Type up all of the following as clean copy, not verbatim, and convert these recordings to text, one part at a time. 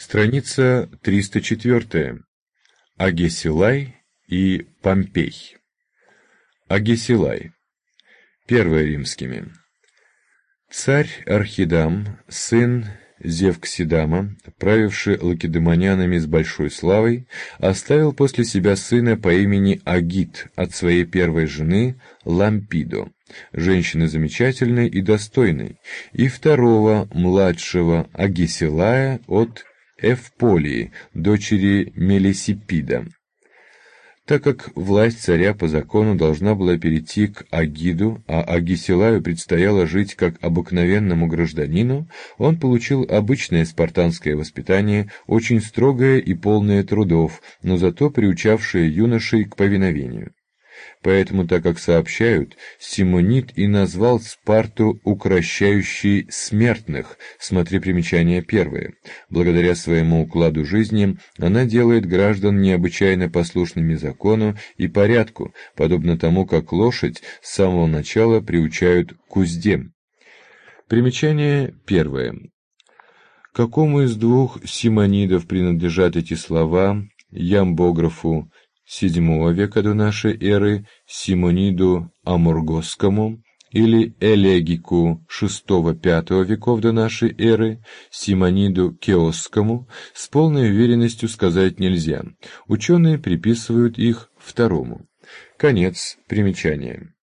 Страница 304. Агесилай и Помпей. Агесилай. Первое римскими. Царь Архидам, сын Зевксидама, правивший лакедемонянами с большой славой, оставил после себя сына по имени Агит от своей первой жены Лампидо, женщины замечательной и достойной, и второго, младшего, Агесилая от Эвполии, дочери Мелисиппида. Так как власть царя по закону должна была перейти к Агиду, а Агесилаю предстояло жить как обыкновенному гражданину, он получил обычное спартанское воспитание, очень строгое и полное трудов, но зато приучавшее юношей к повиновению. Поэтому, так как сообщают, Симонид и назвал Спарту укрощающей смертных, смотри примечание первое. Благодаря своему укладу жизни она делает граждан необычайно послушными закону и порядку, подобно тому, как лошадь с самого начала приучают к узде. Примечание первое. Какому из двух симонидов принадлежат эти слова, ямбографу VII века до нашей эры, Симониду Амургосскому, или элегику VI-V веков до нашей эры, Симониду Кеосскому, с полной уверенностью сказать нельзя. Ученые приписывают их второму. Конец примечания.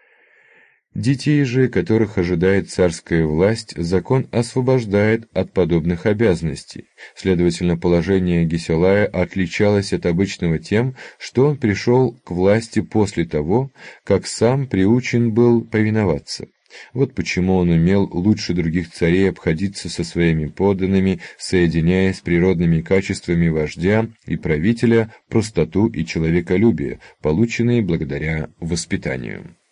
Детей же, которых ожидает царская власть, закон освобождает от подобных обязанностей. Следовательно, положение Агесилая отличалось от обычного тем, что он пришел к власти после того, как сам приучен был повиноваться. Вот почему он умел лучше других царей обходиться со своими подданными, соединяя с природными качествами вождя и правителя простоту и человеколюбие, полученные благодаря воспитанию.